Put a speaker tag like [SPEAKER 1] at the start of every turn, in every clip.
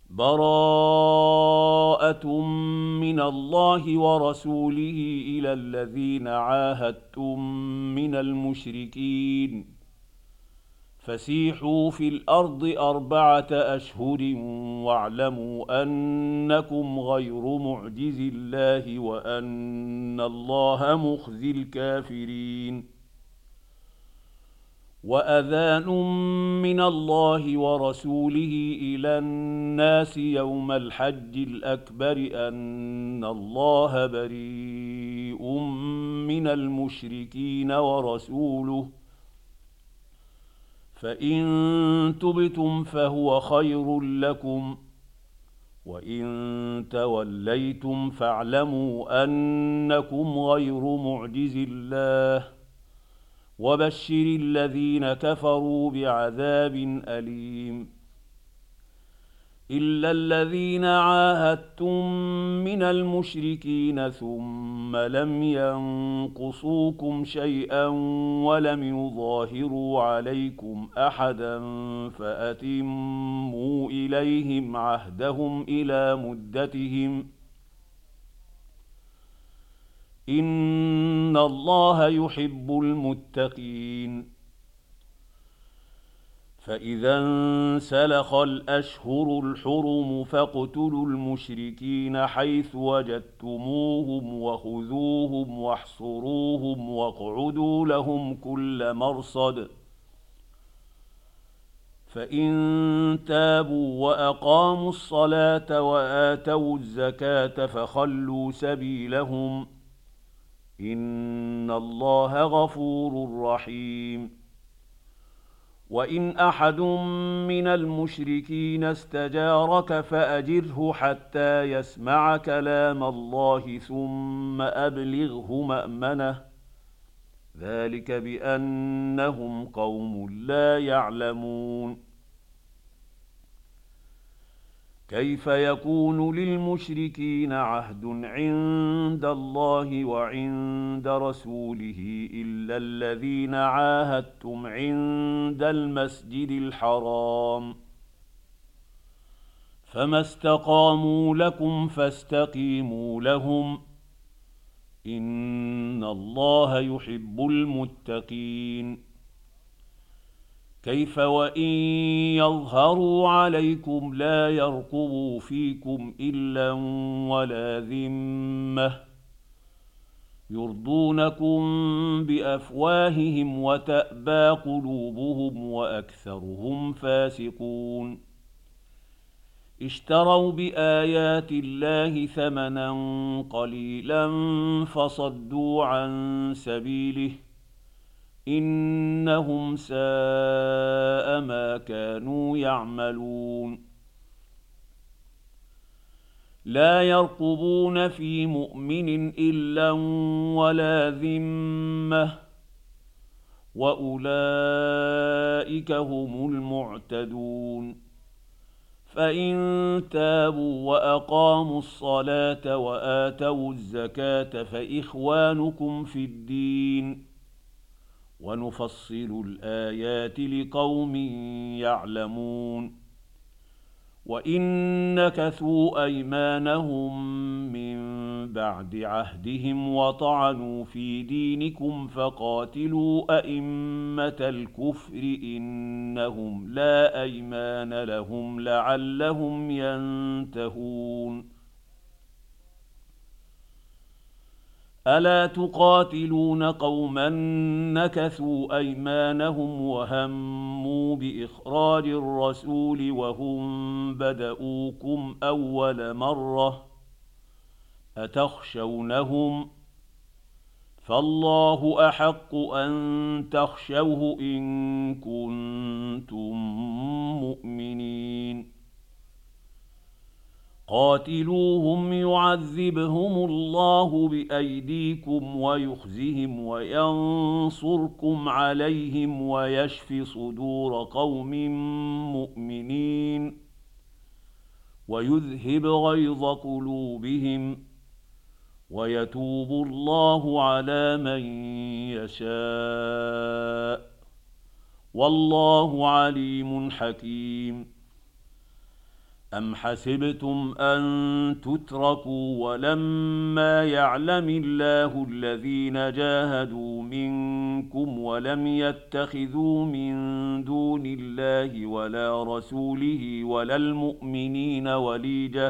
[SPEAKER 1] براءة من الله ورسوله إلى الذين عاهدتم من المشركين فسيحوا في الأرض 4 أشهر واعلموا أنكم غير معجز الله وأن الله مخزي الكافرين. وأذان من الله ورسوله إلى الناس يوم الحج الأكبر أن الله بريء من المشركين ورسوله فإن تبتم فهو خير لكم وإن توليتم فاعلموا أنكم غير معجز الله وبشر الذين كفروا بعذاب أليم. إلا الذين عاهدتم من المشركين ثم لم ينقصوكم شيئا ولم يظاهروا عليكم أحدا فأتموا إليهم عهدهم إلى مدتهم إن الله يحب المتقين. فإذا انسلخ الأشهر الحرم فاقتلوا المشركين حيث وجدتموهم وخذوهم واحصروهم واقعدوا لهم كل مرصد فإن تابوا وأقاموا الصلاة وآتوا الزكاة فخلوا سبيلهم إن الله غفور رحيم. وإن أحد من المشركين استجارك فأجره حتى يسمع كلام الله ثم أبلغه مأمنه ذلك بأنهم قوم لا يعلمون. كيف يكون للمشركين عهد عند الله وعند رسوله إلا الذين عاهدتم عند المسجد الحرام فما استقاموا لكم فاستقيموا لهم إن الله يحب المتقين. كيف وإن يظهروا عليكم لا يرقبوا فيكم إلا ولا ذمة يرضونكم بأفواههم وتأبى قلوبهم وأكثرهم فاسقون. اشتروا بآيات الله ثمنا قليلا فصدوا عن سبيله إنهم ساء ما كانوا يعملون. لا يرقبون في مؤمن إلا ولا ذمة وأولئك هم المعتدون. فإن تابوا وأقاموا الصلاة وآتوا الزكاة فإخوانكم في الدين ونفصل الآيات لقوم يعلمون. وإن نكثوا أيمانهم من بعد عهدهم وطعنوا في دينكم فقاتلوا أئمة الكفر إنهم لا أيمان لهم لعلهم ينتهون. ألا تقاتلون قوما نكثوا أيمانهم وهموا بإخراج الرسول وهم بدؤوكم أول مرة أتخشونهم فالله أحق أن تخشوه إن كنتم مؤمنين. قاتلوهم يعذبهم الله بأيديكم ويخزهم وينصركم عليهم ويشف صدور قوم مؤمنين ويذهب غيظ قلوبهم ويتوب الله على من يشاء والله عليم حكيم. أم حسبتم أن تتركوا ولما يعلم الله الذين جاهدوا منكم ولم يتخذوا من دون الله ولا رسوله ولا المؤمنين وليجة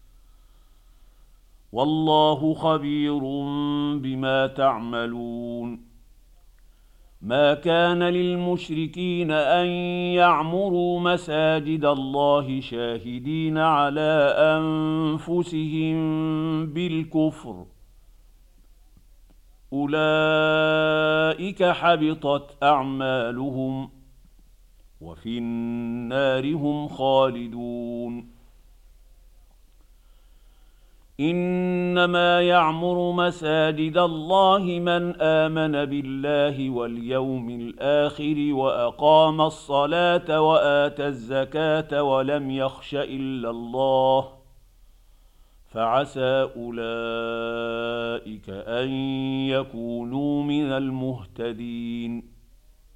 [SPEAKER 1] والله خبير بما تعملون ما كان للمشركين أن يعمروا مساجد الله شاهدين على أنفسهم بالكفر أولئك حبطت أعمالهم وفي النار هم خالدون إنما يعمر مساجد الله من آمن بالله واليوم الآخر وأقام الصلاة وآتى الزكاة ولم يخش إلا الله فعسى أولئك أن يكونوا من المهتدين